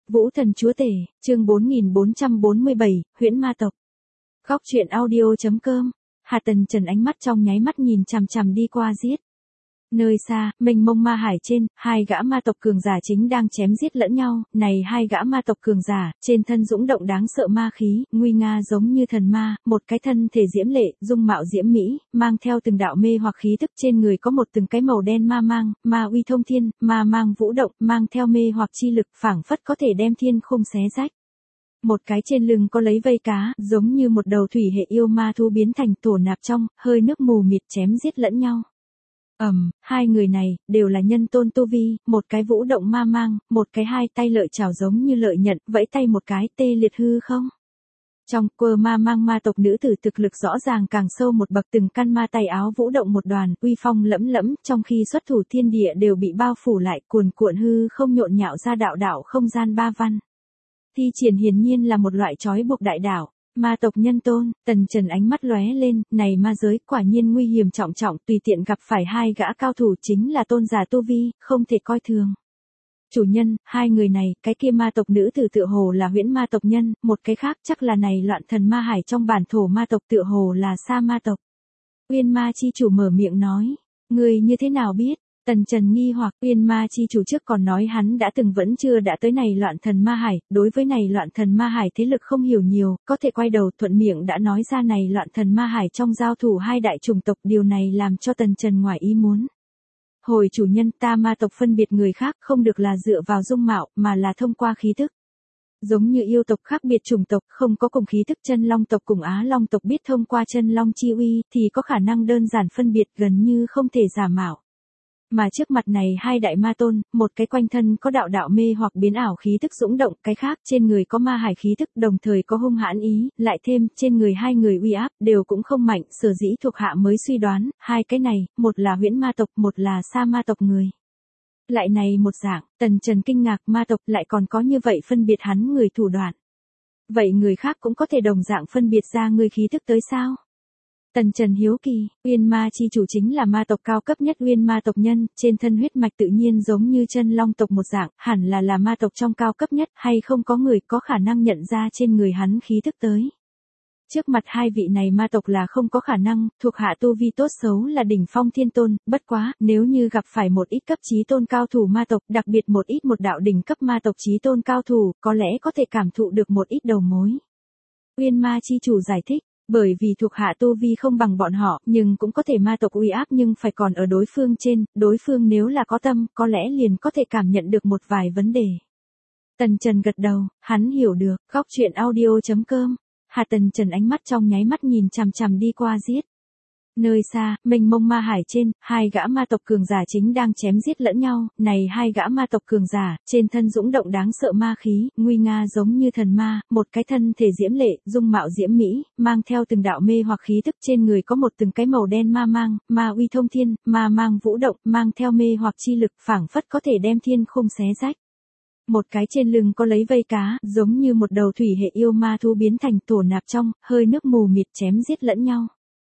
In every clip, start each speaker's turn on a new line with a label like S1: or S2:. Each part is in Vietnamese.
S1: Vũ Thần Chúa Tể, chương 4447, Huyễn Ma Tộc. Góc truyện audio.com. Hà Tần Trần ánh mắt trong nháy mắt nhìn chằm chằm đi qua giết. Nơi xa, mênh mông ma hải trên, hai gã ma tộc cường giả chính đang chém giết lẫn nhau. Này hai gã ma tộc cường giả, trên thân dũng động đáng sợ ma khí, nguy nga giống như thần ma, một cái thân thể diễm lệ, dung mạo diễm mỹ, mang theo từng đạo mê hoặc khí tức, trên người có một từng cái màu đen ma mang, ma uy thông thiên, ma mang vũ động, mang theo mê hoặc chi lực, phảng phất có thể đem thiên khung xé rách. Một cái trên lưng có lấy vây cá, giống như một đầu thủy hệ yêu ma thú biến thành tổ nạp trong, hơi nước mù mịt chém giết lẫn nhau. Hai người này, đều là nhân tôn tu vi, một cái vũ động ma mang, một cái hai tay lợi chảo giống như lợi nhận, vẫy tay một cái tê liệt hư không. Trong quơ ma mang ma tộc nữ tử thực lực rõ ràng càng sâu một bậc, từng căn ma tay áo vũ động một đoàn, uy phong lẫm lẫm, trong khi xuất thủ thiên địa đều bị bao phủ lại, cuồn cuộn hư không nhộn nhạo ra đạo đạo không gian ba văn. Thi triển hiển nhiên là một loại trói buộc đại đạo. Ma tộc nhân tôn, Tần Trần ánh mắt lóe lên, này ma giới quả nhiên nguy hiểm trọng trọng, tùy tiện gặp phải hai gã cao thủ chính là tôn giả tu vi, không thể coi thường. Chủ nhân, hai người này, cái kia ma tộc nữ tử tựa hồ là huyễn ma tộc nhân, một cái khác chắc là này loạn thần ma hải trong bản thổ ma tộc tựa hồ là sa ma tộc. Uyên ma chi chủ mở miệng nói, người như thế nào biết? Tần Trần nghi hoặc, Uyên ma chi chủ trước còn nói hắn đã từng vẫn chưa đã tới này loạn thần ma hải, đối với này loạn thần ma hải thế lực không hiểu nhiều, có thể quay đầu thuận miệng đã nói ra này loạn thần ma hải trong giao thủ hai đại chủng tộc, điều này làm cho Tần Trần ngoài ý muốn. Hồi chủ nhân, ta ma tộc phân biệt người khác không được là dựa vào dung mạo, mà là thông qua khí thức. Giống như yêu tộc khác biệt chủng tộc không có cùng khí thức, chân long tộc cùng Á long tộc biết thông qua chân long chi uy thì có khả năng đơn giản phân biệt gần như không thể giả mạo. Mà trước mặt này hai đại ma tôn, một cái quanh thân có đạo đạo mê hoặc biến ảo khí tức dũng động, cái khác trên người có ma hải khí tức, đồng thời có hung hãn ý, lại thêm trên người hai người uy áp đều cũng không mạnh, sở dĩ thuộc hạ mới suy đoán, hai cái này, một là huyễn ma tộc, một là sa ma tộc người. Lại này một dạng, Tần Trần kinh ngạc, ma tộc lại còn có như vậy phân biệt hắn người thủ đoạn. Vậy người khác cũng có thể đồng dạng phân biệt ra người khí tức tới sao? Tần Trần hiếu kỳ, Uyên ma chi chủ chính là ma tộc cao cấp nhất Uyên ma tộc nhân, trên thân huyết mạch tự nhiên giống như chân long tộc một dạng, hẳn là ma tộc trong cao cấp nhất, hay không có người có khả năng nhận ra trên người hắn khí thức tới. Trước mặt hai vị này ma tộc là không có khả năng, thuộc hạ tu vi tốt xấu là đỉnh phong thiên tôn, bất quá, nếu như gặp phải một ít cấp chí tôn cao thủ ma tộc, đặc biệt một ít một đạo đỉnh cấp ma tộc chí tôn cao thủ, có lẽ có thể cảm thụ được một ít đầu mối. Uyên ma chi chủ giải thích. Bởi vì thuộc hạ tu vi không bằng bọn họ, nhưng cũng có thể ma tộc uy áp nhưng phải còn ở đối phương trên, đối phương nếu là có tâm, có lẽ liền có thể cảm nhận được một vài vấn đề. Tần Trần gật đầu, hắn hiểu được, góc truyện audio.com. Hà Tần Trần ánh mắt trong nháy mắt nhìn chằm chằm đi qua giết. Nơi xa, mênh mông ma hải trên, hai gã ma tộc cường giả chính đang chém giết lẫn nhau, này hai gã ma tộc cường giả, trên thân dũng động đáng sợ ma khí, nguy nga giống như thần ma, một cái thân thể diễm lệ, dung mạo diễm mỹ, mang theo từng đạo mê hoặc khí tức, trên người có một từng cái màu đen ma mang, ma uy thông thiên, ma mang vũ động, mang theo mê hoặc chi lực, phảng phất có thể đem thiên khung xé rách. Một cái trên lưng có lấy vây cá, giống như một đầu thủy hệ yêu ma thú biến thành tổ nạp trong, hơi nước mù mịt chém giết lẫn nhau.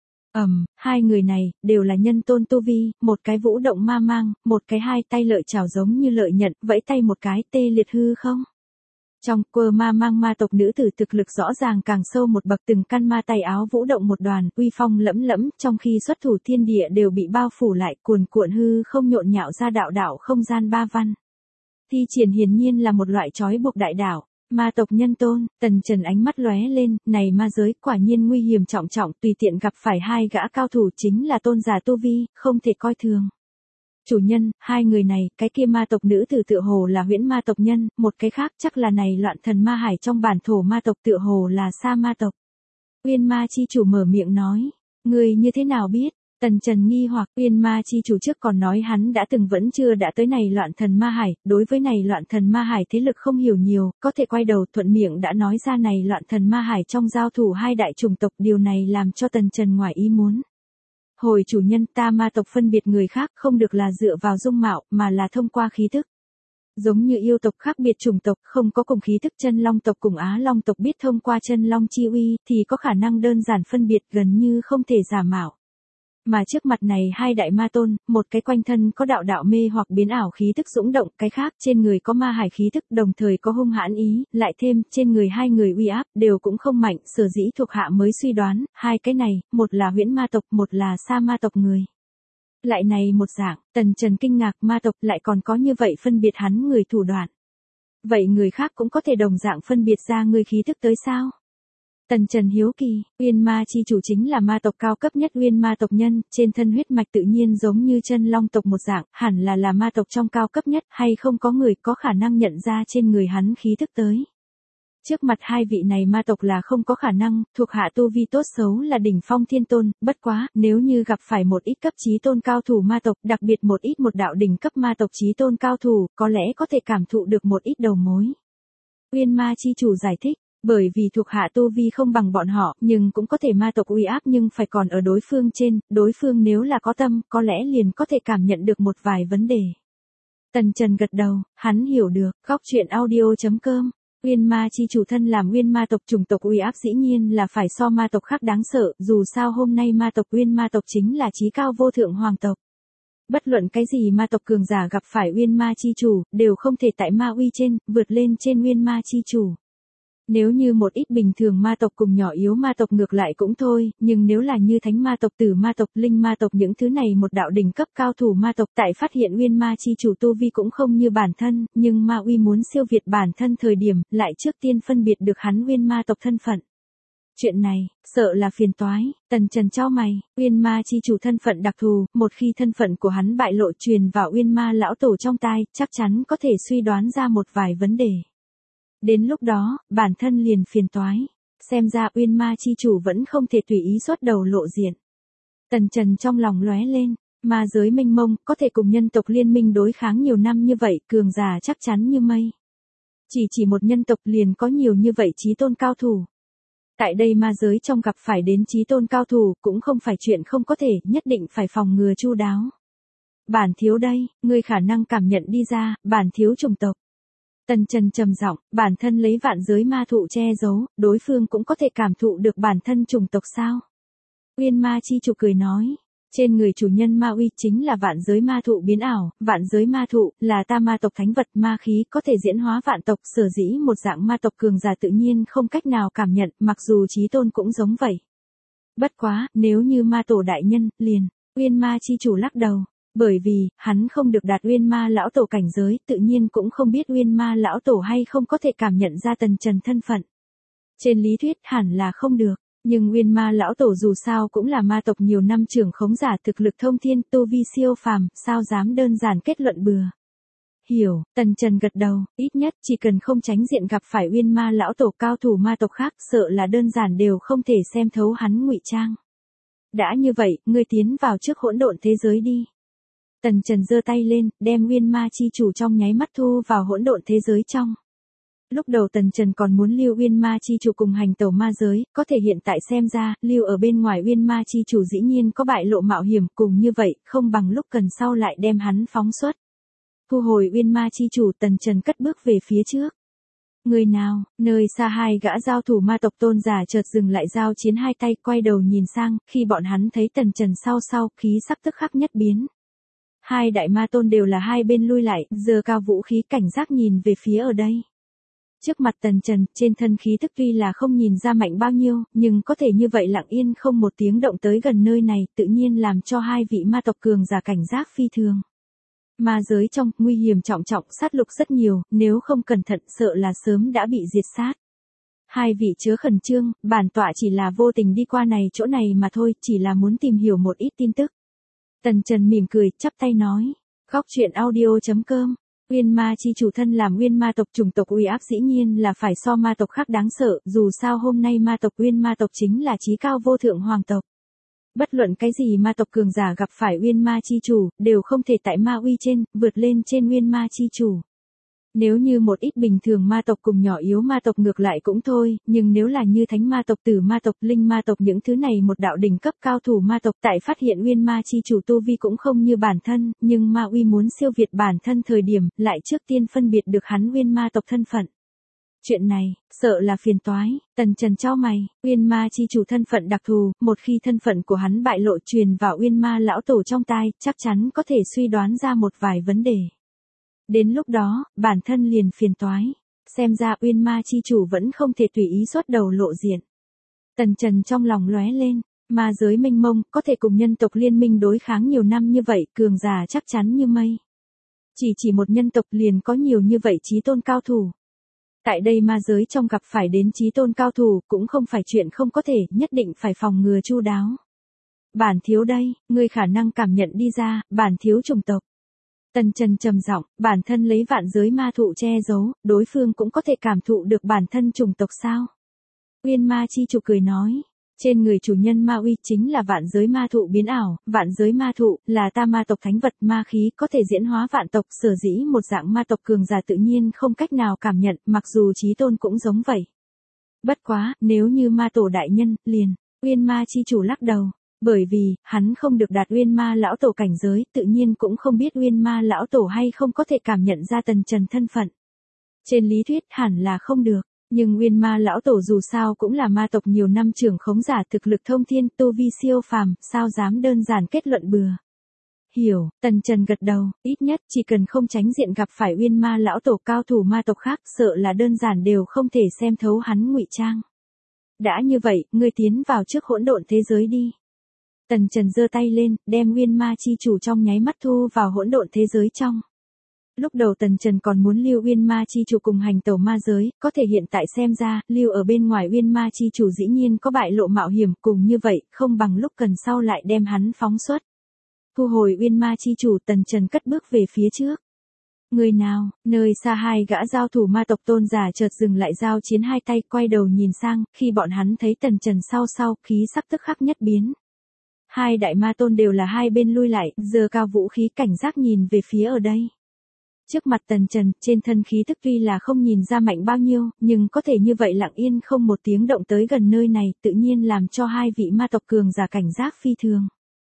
S1: Hai người này, đều là nhân tôn tu vi, một cái vũ động ma mang, một cái hai tay lợi chảo giống như lợi nhận, vẫy tay một cái tê liệt hư không. Trong quơ ma mang ma tộc nữ tử thực lực rõ ràng càng sâu một bậc, từng căn ma tay áo vũ động một đoàn, uy phong lẫm lẫm, trong khi xuất thủ thiên địa đều bị bao phủ lại, cuồn cuộn hư không nhộn nhạo ra đạo đạo không gian ba văn. Thi triển hiển nhiên là một loại trói buộc đại đạo. Ma tộc nhân tôn, Tần Trần ánh mắt lóe lên, này ma giới quả nhiên nguy hiểm trọng trọng, tùy tiện gặp phải hai gã cao thủ chính là tôn giả tu vi, không thể coi thường. Chủ nhân, hai người này, cái kia ma tộc nữ tử tựa hồ là huyễn ma tộc nhân, một cái khác chắc là này loạn thần ma hải trong bản thổ ma tộc tựa hồ là sa ma tộc. Uyên ma chi chủ mở miệng nói, người như thế nào biết? Tần Trần nghi hoặc, Uyên ma chi chủ trước còn nói hắn đã từng vẫn chưa đã tới này loạn thần ma hải, đối với này loạn thần ma hải thế lực không hiểu nhiều, có thể quay đầu thuận miệng đã nói ra này loạn thần ma hải trong giao thủ hai đại chủng tộc, điều này làm cho Tần Trần ngoài ý muốn. Hồi chủ nhân, ta ma tộc phân biệt người khác không được là dựa vào dung mạo, mà là thông qua khí thức. Giống như yêu tộc khác biệt chủng tộc không có cùng khí thức, chân long tộc cùng Á long tộc biết thông qua chân long chi uy thì có khả năng đơn giản phân biệt gần như không thể giả mạo. Mà trước mặt này hai đại ma tôn, một cái quanh thân có đạo đạo mê hoặc biến ảo khí tức dũng động, cái khác trên người có ma hải khí tức đồng thời có hung hãn ý, lại thêm trên người hai người uy áp đều cũng không mạnh, sở dĩ thuộc hạ mới suy đoán, hai cái này, một là huyễn ma tộc, một là sa ma tộc người. Lại này một dạng, Tần Trần kinh ngạc, ma tộc lại còn có như vậy phân biệt hắn người thủ đoạn. Vậy người khác cũng có thể đồng dạng phân biệt ra người khí tức tới sao? Tần Trần hiếu kỳ, Uyên Ma chi chủ chính là ma tộc cao cấp nhất Uyên Ma tộc nhân, trên thân huyết mạch tự nhiên giống như chân long tộc một dạng, hẳn là ma tộc trong cao cấp nhất, hay không có người có khả năng nhận ra trên người hắn khí tức tới. Trước mặt hai vị này ma tộc là không có khả năng, thuộc hạ tu vi tốt xấu là đỉnh phong thiên tôn, bất quá, nếu như gặp phải một ít cấp chí tôn cao thủ ma tộc, đặc biệt một đạo đỉnh cấp ma tộc chí tôn cao thủ, có lẽ có thể cảm thụ được một ít đầu mối. Uyên Ma chi chủ giải thích, bởi vì thuộc hạ tu vi không bằng bọn họ, nhưng cũng có thể ma tộc uy áp nhưng phải còn ở đối phương trên, đối phương nếu là có tâm, có lẽ liền có thể cảm nhận được một vài vấn đề. Tần Trần gật đầu, hắn hiểu được, góc truyện audio.com. Uyên Ma chi chủ thân làm Uyên Ma tộc, chủng tộc uy áp dĩ nhiên là phải so ma tộc khác đáng sợ, dù sao hôm nay ma tộc Uyên Ma tộc chính là chí cao vô thượng hoàng tộc. Bất luận cái gì ma tộc cường giả gặp phải Uyên Ma chi chủ, đều không thể tại ma uy trên, vượt lên trên Uyên Ma chi chủ. Nếu như một ít bình thường ma tộc cùng nhỏ yếu ma tộc ngược lại cũng thôi, nhưng nếu là như thánh ma tộc, tử ma tộc, linh ma tộc những thứ này một đạo đỉnh cấp cao thủ ma tộc tại phát hiện Uyên Ma chi chủ tu vi cũng không như bản thân, nhưng ma uy muốn siêu việt bản thân thời điểm, lại trước tiên phân biệt được hắn Uyên Ma tộc thân phận. Chuyện này, sợ là phiền toái, Tần Trần chau mày, Uyên Ma chi chủ thân phận đặc thù, một khi thân phận của hắn bại lộ truyền vào Uyên Ma lão tổ trong tai, chắc chắn có thể suy đoán ra một vài vấn đề. Đến lúc đó, bản thân liền phiền toái. Xem ra Uyên Ma chi chủ vẫn không thể tùy ý xuất đầu lộ diện. Tần Trần trong lòng lóe lên, ma giới mênh mông, có thể cùng nhân tộc liên minh đối kháng nhiều năm như vậy, cường giả chắc chắn như mây. Chỉ một nhân tộc liền có nhiều như vậy chí tôn cao thủ. Tại đây ma giới trong gặp phải đến chí tôn cao thủ, cũng không phải chuyện không có thể, nhất định phải phòng ngừa chu đáo. Bản thiếu đây, ngươi khả năng cảm nhận đi ra, bản thiếu chủng tộc. Tần Trần trầm giọng, bản thân lấy vạn giới ma thụ che giấu, đối phương cũng có thể cảm thụ được bản thân chủng tộc sao? Uyên Ma chi chủ cười nói, trên người chủ nhân ma uy chính là vạn giới ma thụ biến ảo, vạn giới ma thụ là ta ma tộc thánh vật ma khí có thể diễn hóa vạn tộc, sở dĩ một dạng ma tộc cường giả tự nhiên không cách nào cảm nhận, mặc dù chí tôn cũng giống vậy. Bất quá, nếu như ma tổ đại nhân, liền, Uyên Ma chi chủ lắc đầu. Bởi vì, hắn không được đạt Uyên Ma lão tổ cảnh giới, tự nhiên cũng không biết Uyên Ma lão tổ hay không có thể cảm nhận ra Tần Trần thân phận. Trên lý thuyết hẳn là không được, nhưng Uyên Ma lão tổ dù sao cũng là ma tộc nhiều năm trưởng khống giả, thực lực thông thiên, tu vi siêu phàm, sao dám đơn giản kết luận bừa. Hiểu, Tần Trần gật đầu, ít nhất chỉ cần không tránh diện gặp phải Uyên Ma lão tổ cao thủ ma tộc khác, sợ là đơn giản đều không thể xem thấu hắn ngụy trang. Đã như vậy, ngươi tiến vào trước hỗn độn thế giới đi. Tần Trần giơ tay lên, đem Uyên Ma chi chủ trong nháy mắt thu vào hỗn độn thế giới trong. Lúc đầu Tần Trần còn muốn lưu Uyên Ma chi chủ cùng hành tẩu ma giới, có thể hiện tại xem ra, lưu ở bên ngoài Uyên Ma chi chủ dĩ nhiên có bại lộ mạo hiểm, cùng như vậy, không bằng lúc cần sau lại đem hắn phóng xuất. Thu hồi Uyên Ma chi chủ, Tần Trần cất bước về phía trước. Người nào, nơi xa hai gã giao thủ ma tộc tôn giả chợt dừng lại giao chiến hai tay, quay đầu nhìn sang, khi bọn hắn thấy Tần Trần sau, khí sắc tức khắc nhất biến. Hai đại ma tôn đều là hai bên lui lại, giơ cao vũ khí cảnh giác nhìn về phía ở đây. Trước mặt Tần Trần, trên thân khí tức tuy là không nhìn ra mạnh bao nhiêu, nhưng có thể như vậy lặng yên không một tiếng động tới gần nơi này, tự nhiên làm cho hai vị ma tộc cường giả cảnh giác phi thường. Ma giới trong, nguy hiểm trọng trọng, sát lục rất nhiều, nếu không cẩn thận sợ là sớm đã bị diệt sát. Hai vị chớ khẩn trương, bản tọa chỉ là vô tình đi qua này chỗ này mà thôi, chỉ là muốn tìm hiểu một ít tin tức. Tần Trần mỉm cười, chắp tay nói, góc truyện audio.com. Uyên Ma chi chủ thân làm Uyên Ma tộc, chủng tộc uy áp dĩ nhiên là phải so ma tộc khác đáng sợ, dù sao hôm nay ma tộc Uyên Ma tộc chính là chí cao vô thượng hoàng tộc. Bất luận cái gì ma tộc cường giả gặp phải Uyên Ma chi chủ, đều không thể tại ma uy trên, vượt lên trên Uyên Ma chi chủ. Nếu như một ít bình thường ma tộc cùng nhỏ yếu ma tộc ngược lại cũng thôi, nhưng nếu là như thánh ma tộc, tử ma tộc, linh ma tộc những thứ này một đạo đỉnh cấp cao thủ ma tộc tại phát hiện Uyên Ma chi chủ tu vi cũng không như bản thân, nhưng ma uy muốn siêu việt bản thân thời điểm, lại trước tiên phân biệt được hắn Uyên Ma tộc thân phận. Chuyện này, sợ là phiền toái, Tần Trần chau mày, Uyên Ma chi chủ thân phận đặc thù, một khi thân phận của hắn bại lộ truyền vào Uyên Ma lão tổ trong tai, chắc chắn có thể suy đoán ra một vài vấn đề. Đến lúc đó, bản thân liền phiền toái. Xem ra Uyên Ma chi chủ vẫn không thể tùy ý xuất đầu lộ diện. Tần Trần trong lòng lóe lên, ma giới mênh mông, có thể cùng nhân tộc liên minh đối kháng nhiều năm như vậy, cường giả chắc chắn như mây. Chỉ một nhân tộc liền có nhiều như vậy chí tôn cao thủ. Tại đây ma giới trong gặp phải đến chí tôn cao thủ cũng không phải chuyện không có thể, nhất định phải phòng ngừa chu đáo. Bản thiếu đây, ngươi khả năng cảm nhận đi ra, bản thiếu chủng tộc. Tần Trần trầm giọng, bản thân lấy vạn giới ma thụ che giấu, đối phương cũng có thể cảm thụ được bản thân chủng tộc sao? Uyên Ma chi chủ cười nói, trên người chủ nhân ma uy chính là vạn giới ma thụ biến ảo, vạn giới ma thụ là ta ma tộc thánh vật, ma khí có thể diễn hóa vạn tộc, sở dĩ một dạng ma tộc cường giả tự nhiên không cách nào cảm nhận, mặc dù chí tôn cũng giống vậy. Bất quá, nếu như ma tổ đại nhân, liền, Uyên Ma chi chủ lắc đầu. Bởi vì, hắn không được đạt Uyên Ma lão tổ cảnh giới, tự nhiên cũng không biết Uyên Ma lão tổ hay không có thể cảm nhận ra Tần Trần thân phận. Trên lý thuyết hẳn là không được, nhưng Uyên Ma lão tổ dù sao cũng là ma tộc nhiều năm trưởng khống giả, thực lực thông thiên, tu vi siêu phàm, sao dám đơn giản kết luận bừa. Hiểu, Tần Trần gật đầu, ít nhất chỉ cần không tránh diện gặp phải Uyên Ma lão tổ cao thủ ma tộc khác, sợ là đơn giản đều không thể xem thấu hắn ngụy trang. Đã như vậy, ngươi tiến vào trước hỗn độn thế giới đi. Tần Trần giơ tay lên, đem Uyên Ma chi chủ trong nháy mắt thu vào hỗn độn thế giới trong. Lúc đầu Tần Trần còn muốn lưu Uyên Ma chi chủ cùng hành tẩu ma giới, có thể hiện tại xem ra, lưu ở bên ngoài Uyên Ma chi chủ dĩ nhiên có bại lộ mạo hiểm, cùng như vậy, không bằng lúc cần sau lại đem hắn phóng xuất. Thu hồi Uyên Ma chi chủ, Tần Trần cất bước về phía trước. Người nào, nơi xa hai gã giao thủ ma tộc tôn giả chợt dừng lại giao chiến hai tay, quay đầu nhìn sang, khi bọn hắn thấy Tần Trần sau, khí sắc tức khắc nhất biến. Hai đại ma tôn đều là hai bên lui lại, giơ cao vũ khí cảnh giác nhìn về phía ở đây. Trước mặt Tần Trần, trên thân khí tức tuy là không nhìn ra mạnh bao nhiêu, nhưng có thể như vậy lặng yên không một tiếng động tới gần nơi này, tự nhiên làm cho hai vị ma tộc cường giả cảnh giác phi thường.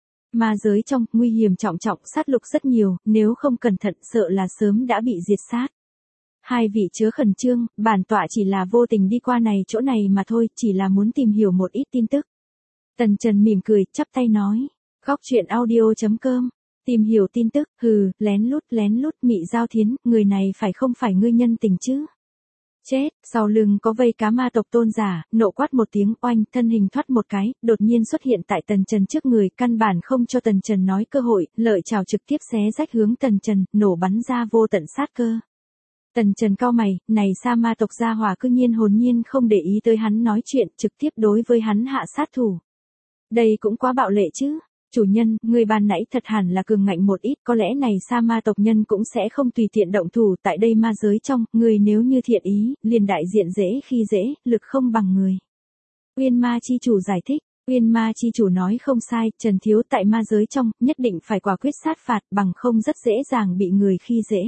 S1: Ma giới trong, nguy hiểm trọng trọng, sát lục rất nhiều, nếu không cẩn thận sợ là sớm đã bị diệt sát. Hai vị chớ khẩn trương, bản tọa chỉ là vô tình đi qua này chỗ này mà thôi, chỉ là muốn tìm hiểu một ít tin tức. Tần Trần mỉm cười, chắp tay nói, góc truyện audio.com, tìm hiểu tin tức, hừ, lén lút Mị Giao Thiến, người này phải không phải ngươi nhân tình chứ? Chết, sau lưng có vây cá ma tộc tôn giả, nộ quát một tiếng oanh, thân hình thoát một cái, đột nhiên xuất hiện tại Tần Trần trước người, căn bản không cho Tần Trần nói cơ hội, lợi chảo trực tiếp xé rách hướng Tần Trần, nổ bắn ra vô tận sát cơ. Tần Trần cau mày, này sa ma tộc gia hỏa cư nhiên hồn nhiên không để ý tới hắn nói chuyện, trực tiếp đối với hắn hạ sát thủ. Đây cũng quá bạo lệ chứ. Chủ nhân, người ban nãy thật hẳn là cường ngạnh một ít, có lẽ này sa ma tộc nhân cũng sẽ không tùy tiện động thủ tại đây ma giới trong, người nếu như thiện ý, liền đại diện dễ khi dễ, lực không bằng người. Uyên Ma chi chủ giải thích, Uyên Ma chi chủ nói không sai, Trần Thiếu tại ma giới trong, nhất định phải quả quyết sát phạt, bằng không rất dễ dàng bị người khi dễ.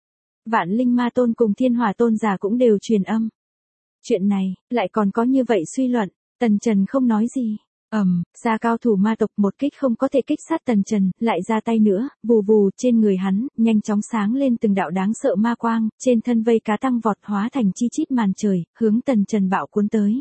S1: Vạn Linh Ma Tôn cùng Thiên Hỏa Tôn giả cũng đều truyền âm. Chuyện này, lại còn có như vậy suy luận, Tần Trần không nói gì. Ra cao thủ ma tộc một kích không có thể kích sát Tần Trần, lại ra tay nữa, vù vù, trên người hắn, nhanh chóng sáng lên từng đạo đáng sợ ma quang, trên thân vây cá tăng vọt hóa thành chi chít màn trời, hướng Tần Trần bạo cuốn tới.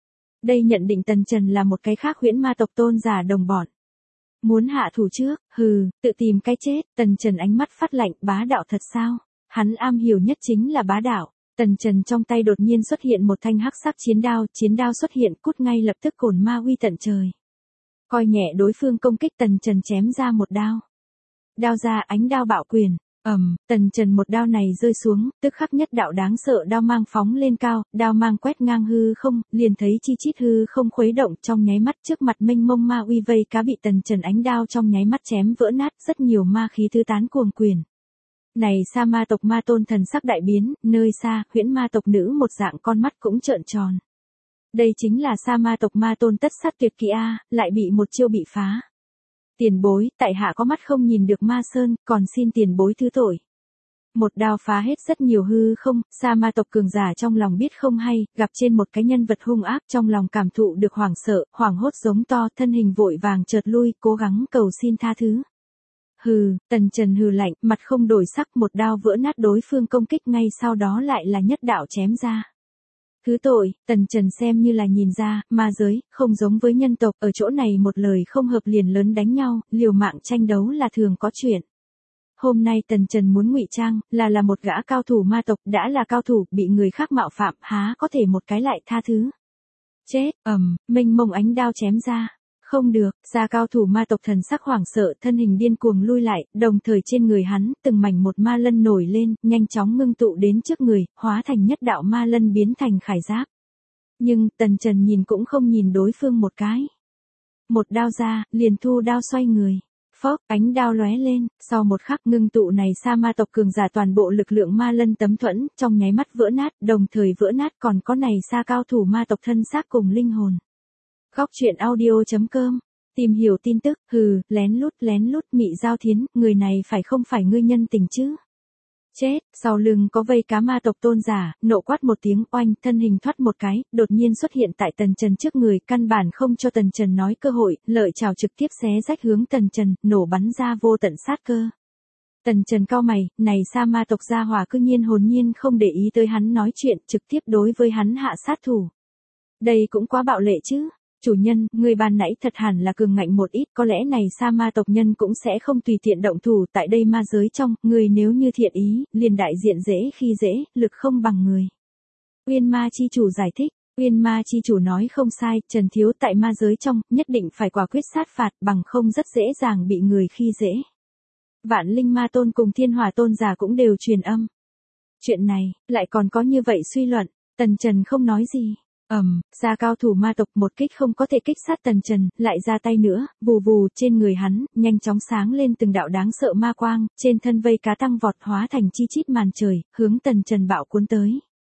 S1: Đây nhận định Tần Trần là một cái khác huyễn ma tộc tôn giả đồng bọn. Muốn hạ thủ trước, hừ, tự tìm cái chết, Tần Trần ánh mắt phát lạnh, bá đạo thật sao? Hắn am hiểu nhất chính là bá đạo. Tần Trần trong tay đột nhiên xuất hiện một thanh hắc sắc chiến đao xuất hiện, cút ngay lập tức cổn ma uy tận trời. Coi nhẹ đối phương công kích, Tần Trần chém ra một đao. Đao ra, ánh đao bạo quyền. Tần Trần một đao này rơi xuống, tức khắc nhất đạo đáng sợ đao mang phóng lên cao, đao mang quét ngang hư không, liền thấy chi chít hư không khuấy động, trong nháy mắt trước mặt mênh mông ma uy vây cá bị Tần Trần ánh đao trong nháy mắt chém vỡ nát, rất nhiều ma khí tứ tán cuồng quyền. Này sa ma tộc ma tôn thần sắc đại biến, nơi xa, huyễn ma tộc nữ một dạng con mắt cũng trợn tròn. Đây chính là sa ma tộc ma tôn tất sát tuyệt kỹ A, lại bị một chiêu bị phá. Tiền bối, tại hạ có mắt không nhìn được ma sơn, còn xin tiền bối thứ tội. Một đao phá hết rất nhiều hư không, sa ma tộc cường giả trong lòng biết không hay, gặp trên một cái nhân vật hung ác trong lòng cảm thụ được hoảng sợ, hoảng hốt giống to, thân hình vội vàng chợt lui, cố gắng cầu xin tha thứ. Hừ, Tần Trần hừ lạnh, mặt không đổi sắc, một đao vỡ nát đối phương công kích, ngay sau đó lại là nhất đạo chém ra. Thứ tội, Tần Trần xem như là nhìn ra, ma giới, không giống với nhân tộc, ở chỗ này một lời không hợp liền lớn đánh nhau, liều mạng tranh đấu là thường có chuyện. Hôm nay Tần Trần muốn ngụy trang, là một gã cao thủ ma tộc, đã là cao thủ, bị người khác mạo phạm, há có thể một cái lại tha thứ. Chết, mênh mông ánh đao chém ra. Không được, ra cao thủ ma tộc thần sắc hoảng sợ, thân hình điên cuồng lui lại, đồng thời trên người hắn, từng mảnh một ma lân nổi lên, nhanh chóng ngưng tụ đến trước người, hóa thành nhất đạo ma lân biến thành khải giáp. Nhưng, Tần Trần nhìn cũng không nhìn đối phương một cái. Một đao ra, liền thu đao xoay người. Phốc, ánh đao lóe lên, sau một khắc ngưng tụ này sa ma tộc cường giả toàn bộ lực lượng ma lân tấm thuẫn, trong nháy mắt vỡ nát, đồng thời vỡ nát còn có này sa cao thủ ma tộc thân xác cùng linh hồn. Góc truyện audio.com. Tìm hiểu tin tức, lén lút Mị Giao Thiến, người này phải không phải ngươi nhân tình chứ? Chết, sau lưng có vây cá ma tộc tôn giả, nộ quát một tiếng oanh, thân hình thoát một cái, đột nhiên xuất hiện tại Tần Trần trước người, căn bản không cho Tần Trần nói cơ hội, lợi chảo trực tiếp xé rách hướng Tần Trần, nổ bắn ra vô tận sát cơ. Tần Trần cau mày, này sa ma tộc gia hỏa cư nhiên hồn nhiên không để ý tới hắn nói chuyện, trực tiếp đối với hắn hạ sát thủ. Đây cũng quá bạo lệ chứ. Chủ nhân, người ban nãy thật hẳn là cường ngạnh một ít, có lẽ này sa ma tộc nhân cũng sẽ không tùy tiện động thủ tại đây ma giới trong, người nếu như thiện ý, liền đại diện dễ khi dễ, lực không bằng người. Uyên ma chi chủ giải thích, Uyên ma chi chủ nói không sai, Trần Thiếu tại ma giới trong, nhất định phải quả quyết sát phạt, bằng không rất dễ dàng bị người khi dễ. Vạn Linh Ma Tôn cùng Thiên Hỏa Tôn giả cũng đều truyền âm. Chuyện này, lại còn có như vậy suy luận, Tần Trần không nói gì. Ra cao thủ ma tộc một kích không có thể kích sát Tần Trần, lại ra tay nữa, vù vù, trên người hắn, nhanh chóng sáng lên từng đạo đáng sợ ma quang, trên thân vây cá tăng vọt hóa thành chi chít màn trời, hướng Tần Trần bạo cuốn tới.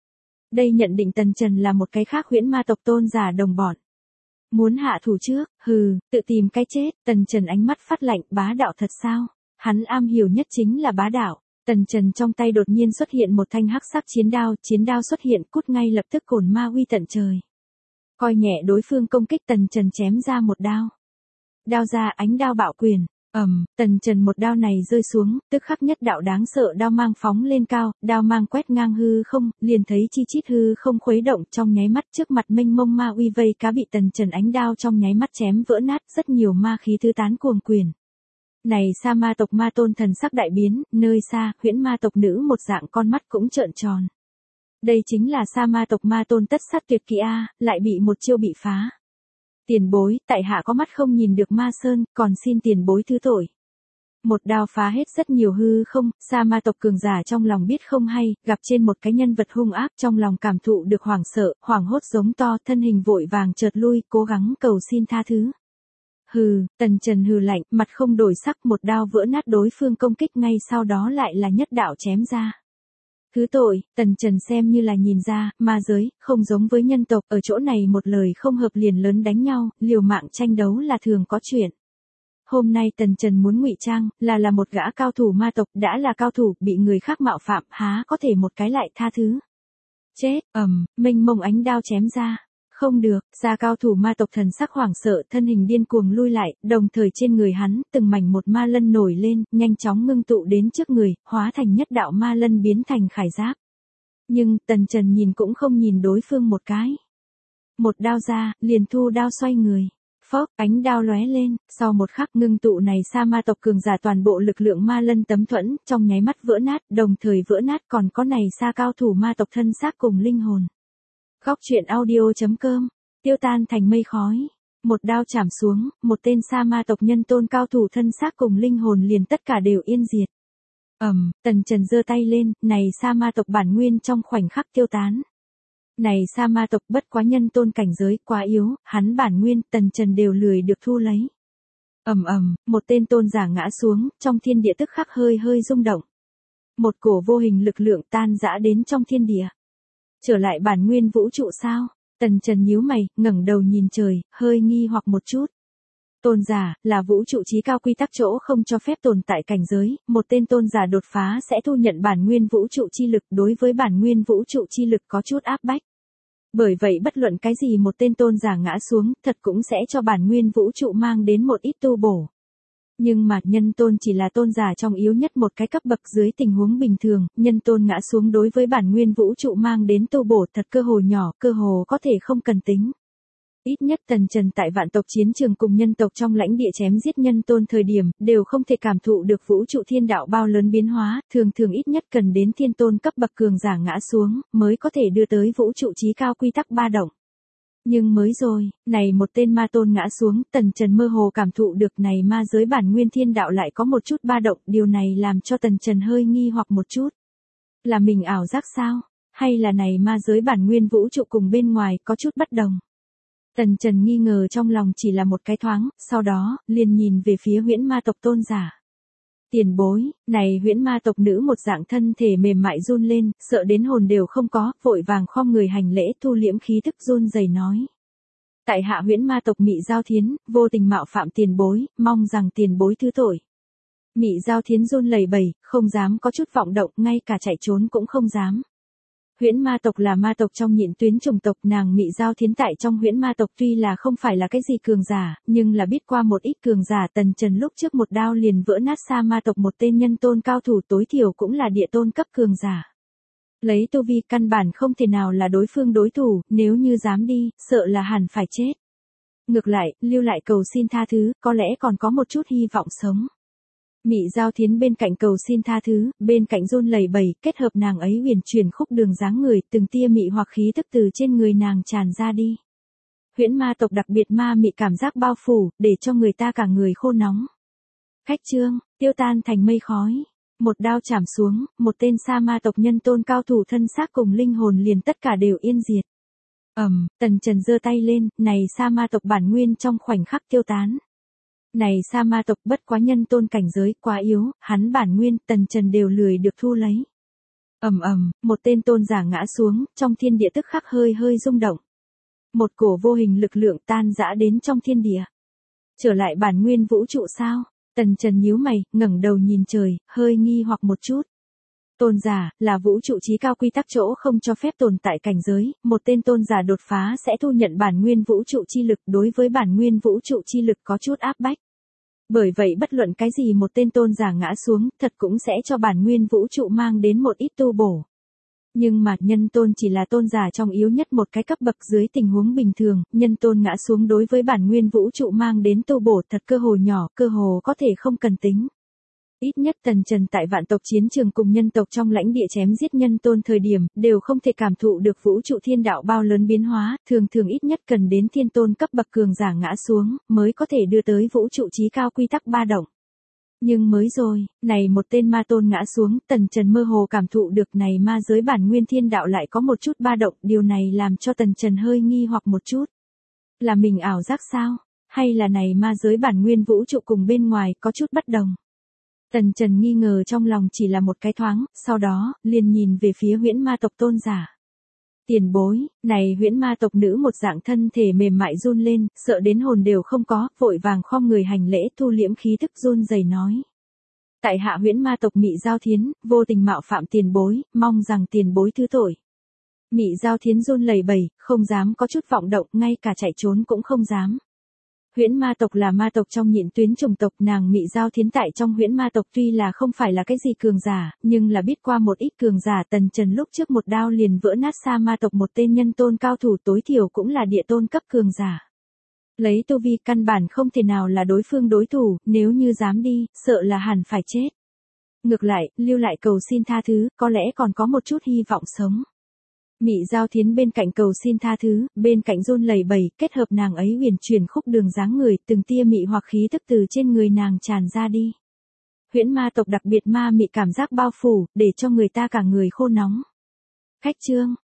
S1: Đây nhận định Tần Trần là một cái khác huyễn ma tộc tôn giả đồng bọn. Muốn hạ thủ trước, tự tìm cái chết, Tần Trần ánh mắt phát lạnh, bá đạo thật sao? Hắn am hiểu nhất chính là bá đạo. Tần Trần trong tay đột nhiên xuất hiện một thanh hắc sắc chiến đao xuất hiện cút ngay lập tức cồn ma uy tận trời. Coi nhẹ đối phương công kích Tần Trần chém ra một đao. Đao ra ánh đao bạo quyền, Tần Trần một đao này rơi xuống, tức khắc nhất đạo đáng sợ đao mang phóng lên cao, đao mang quét ngang hư không, liền thấy chi chít hư không khuấy động trong nháy mắt trước mặt mênh mông ma uy vây cá bị Tần Trần ánh đao trong nháy mắt chém vỡ nát, rất nhiều ma khí tứ tán cuồng quyền. Này sa ma tộc ma tôn thần sắc đại biến, nơi xa, huyễn ma tộc nữ một dạng con mắt cũng trợn tròn. Đây chính là sa ma tộc ma tôn tất sát tuyệt kỹ A, lại bị một chiêu bị phá. Tiền bối, tại hạ có mắt không nhìn được ma sơn, còn xin tiền bối thứ tội. Một đao phá hết rất nhiều hư không, sa ma tộc cường giả trong lòng biết không hay, gặp trên một cái nhân vật hung ác trong lòng cảm thụ được hoảng sợ, hoảng hốt giống to, thân hình vội vàng chợt lui, cố gắng cầu xin tha thứ. Tần Trần hừ lạnh, mặt không đổi sắc, một đao vỡ nát đối phương công kích, ngay sau đó lại là nhất đạo chém ra. Thứ tội, Tần Trần xem như là nhìn ra, ma giới, không giống với nhân tộc, ở chỗ này một lời không hợp liền lớn đánh nhau, liều mạng tranh đấu là thường có chuyện. Hôm nay Tần Trần muốn ngụy trang, là một gã cao thủ ma tộc, đã là cao thủ, bị người khác mạo phạm, há có thể một cái lại tha thứ. Chết, mênh mông ánh đao chém ra. Không được, ra cao thủ ma tộc thần sắc hoảng sợ, thân hình điên cuồng lui lại, đồng thời trên người hắn, từng mảnh một ma lân nổi lên, nhanh chóng ngưng tụ đến trước người, hóa thành nhất đạo ma lân biến thành khải giáp. Nhưng, Tần Trần nhìn cũng không nhìn đối phương một cái. Một đao ra, liền thu đao xoay người. Phốc, ánh đao lóe lên, sau một khắc ngưng tụ này sa ma tộc cường giả toàn bộ lực lượng ma lân tấm thuẫn, trong nháy mắt vỡ nát, đồng thời vỡ nát còn có này sa cao thủ ma tộc thân xác cùng linh hồn. Góc truyện audio.com, tiêu tan thành mây khói. Một đao chảm xuống, một tên sa ma tộc nhân tôn cao thủ thân xác cùng linh hồn liền tất cả đều yên diệt. Tần Trần giơ tay lên, này sa ma tộc bản nguyên trong khoảnh khắc tiêu tán. Này sa ma tộc bất quá nhân tôn cảnh giới quá yếu, hắn bản nguyên, Tần Trần đều lười được thu lấy. Một tên tôn giả ngã xuống, trong thiên địa tức khắc hơi hơi rung động. Một cổ vô hình lực lượng tan rã đến trong thiên địa. Trở lại bản nguyên vũ trụ sao? Tần Trần nhíu mày, ngẩng đầu nhìn trời, hơi nghi hoặc một chút. Tôn giả, là vũ trụ chí cao quy tắc chỗ không cho phép tồn tại cảnh giới, một tên tôn giả đột phá sẽ thu nhận bản nguyên vũ trụ chi lực, đối với bản nguyên vũ trụ chi lực có chút áp bách. Bởi vậy bất luận cái gì một tên tôn giả ngã xuống, thật cũng sẽ cho bản nguyên vũ trụ mang đến một ít tu bổ. Nhưng mà nhân tôn chỉ là tôn giả trong yếu nhất một cái cấp bậc dưới tình huống bình thường, nhân tôn ngã xuống đối với bản nguyên vũ trụ mang đến tu bổ thật cơ hồ nhỏ, cơ hồ có thể không cần tính. Ít nhất Tần Trần tại vạn tộc chiến trường cùng nhân tộc trong lãnh địa chém giết nhân tôn thời điểm, đều không thể cảm thụ được vũ trụ thiên đạo bao lớn biến hóa, thường thường ít nhất cần đến thiên tôn cấp bậc cường giả ngã xuống, mới có thể đưa tới vũ trụ chí cao quy tắc ba động. Nhưng mới rồi, này một tên ma tôn ngã xuống, Tần Trần mơ hồ cảm thụ được này ma giới bản nguyên thiên đạo lại có một chút ba động, điều này làm cho Tần Trần hơi nghi hoặc một chút. Là mình ảo giác sao? Hay là này ma giới bản nguyên vũ trụ cùng bên ngoài có chút bất đồng? Tần Trần nghi ngờ trong lòng chỉ là một cái thoáng, sau đó, liền nhìn về phía huyễn ma tộc tôn giả. Tiền bối, này huyễn ma tộc nữ một dạng thân thể mềm mại run lên, sợ đến hồn đều không có, vội vàng khom người hành lễ thu liễm khí thức run rẩy nói. Tại hạ huyễn ma tộc Mị Giao Thiến, vô tình mạo phạm tiền bối, mong rằng tiền bối thứ tội. Mị Giao Thiến run lẩy bẩy, không dám có chút vọng động, ngay cả chạy trốn cũng không dám. Huyễn ma tộc là ma tộc trong nhịn tuyến chủng tộc, nàng Mị Giao Thiến tại trong huyễn ma tộc tuy là không phải là cái gì cường giả, nhưng là biết qua một ít cường giả. Tần Trần lúc trước một đao liền vỡ nát sa ma tộc một tên nhân tôn cao thủ, tối thiểu cũng là địa tôn cấp cường giả. Lấy tu vi căn bản không thể nào là đối phương đối thủ, nếu như dám đi, sợ là hẳn phải chết. Ngược lại, lưu lại cầu xin tha thứ, có lẽ còn có một chút hy vọng sống. Mị Giao Thiến bên cạnh cầu xin tha thứ, bên cạnh run lẩy bẩy, kết hợp nàng ấy huyền chuyển khúc đường dáng người, từng tia mị hoặc khí tức từ trên người nàng tràn ra đi. Huyễn ma tộc đặc biệt ma mị cảm giác bao phủ, để cho người ta cả người khô nóng. Khách trương, tiêu tan thành mây khói. Một đao chảm xuống, một tên sa ma tộc nhân tôn cao thủ thân xác cùng linh hồn liền tất cả đều yên diệt. Tần Trần giơ tay lên, này sa ma tộc bản nguyên trong khoảnh khắc tiêu tán. Này sa ma tộc bất quá nhân tôn cảnh giới quá yếu, hắn bản nguyên Tần Trần đều lười được thu lấy. Một tên tôn giả ngã xuống, trong thiên địa tức khắc hơi hơi rung động. Một cổ vô hình lực lượng tan rã đến trong thiên địa. Trở lại bản nguyên vũ trụ sao? Tần Trần nhíu mày, ngẩng đầu nhìn trời, hơi nghi hoặc một chút. Tôn giả, là vũ trụ chí cao quy tắc chỗ không cho phép tồn tại cảnh giới, một tên tôn giả đột phá sẽ thu nhận bản nguyên vũ trụ chi lực, đối với bản nguyên vũ trụ chi lực có chút áp bách. Bởi vậy bất luận cái gì một tên tôn giả ngã xuống, thật cũng sẽ cho bản nguyên vũ trụ mang đến một ít tu bổ. Nhưng mà nhân tôn chỉ là tôn giả trong yếu nhất một cái cấp bậc dưới tình huống bình thường, nhân tôn ngã xuống đối với bản nguyên vũ trụ mang đến tu bổ thật cơ hồ nhỏ, cơ hồ có thể không cần tính. Ít nhất Tần Trần tại vạn tộc chiến trường cùng nhân tộc trong lãnh địa chém giết nhân tôn thời điểm, đều không thể cảm thụ được vũ trụ thiên đạo bao lớn biến hóa, thường thường ít nhất cần đến thiên tôn cấp bậc cường giả ngã xuống, mới có thể đưa tới vũ trụ chí cao quy tắc ba động. Nhưng mới rồi, này một tên ma tôn ngã xuống, Tần Trần mơ hồ cảm thụ được này ma giới bản nguyên thiên đạo lại có một chút ba động, điều này làm cho Tần Trần hơi nghi hoặc một chút. Là mình ảo giác sao? Hay là này ma giới bản nguyên vũ trụ cùng bên ngoài có chút bất đồng? Tần Trần nghi ngờ trong lòng chỉ là một cái thoáng, sau đó, liền nhìn về phía huyễn ma tộc tôn giả. Tiền bối, này huyễn ma tộc nữ một dạng thân thể mềm mại run lên, sợ đến hồn đều không có, vội vàng khom người hành lễ thu liễm khí thức run rẩy nói. Tại hạ huyễn ma tộc Mị Giao Thiến, vô tình mạo phạm tiền bối, mong rằng tiền bối thứ tội. Mị Giao Thiến run lẩy bẩy, không dám có chút vọng động, ngay cả chạy trốn cũng không dám. Huyễn ma tộc là ma tộc trong nhịn tuyến chủng tộc, nàng Mị Giao Thiến tại trong huyễn ma tộc tuy là không phải là cái gì cường giả, nhưng là biết qua một ít cường giả. Tần Trần lúc trước một đao liền vỡ nát sa ma tộc một tên nhân tôn cao thủ, tối thiểu cũng là địa tôn cấp cường giả. Lấy tu vi căn bản không thể nào là đối phương đối thủ, nếu như dám đi, sợ là hẳn phải chết. Ngược lại, lưu lại cầu xin tha thứ, có lẽ còn có một chút hy vọng sống. Mị Giao Thiến bên cạnh cầu xin tha thứ, bên cạnh run lẩy bẩy, kết hợp nàng ấy huyền chuyển khúc đường dáng người, từng tia mị hoặc khí tức từ trên người nàng tràn ra đi. Huyễn ma tộc đặc biệt ma mị cảm giác bao phủ, để cho người ta cả người khô nóng. Khách trương,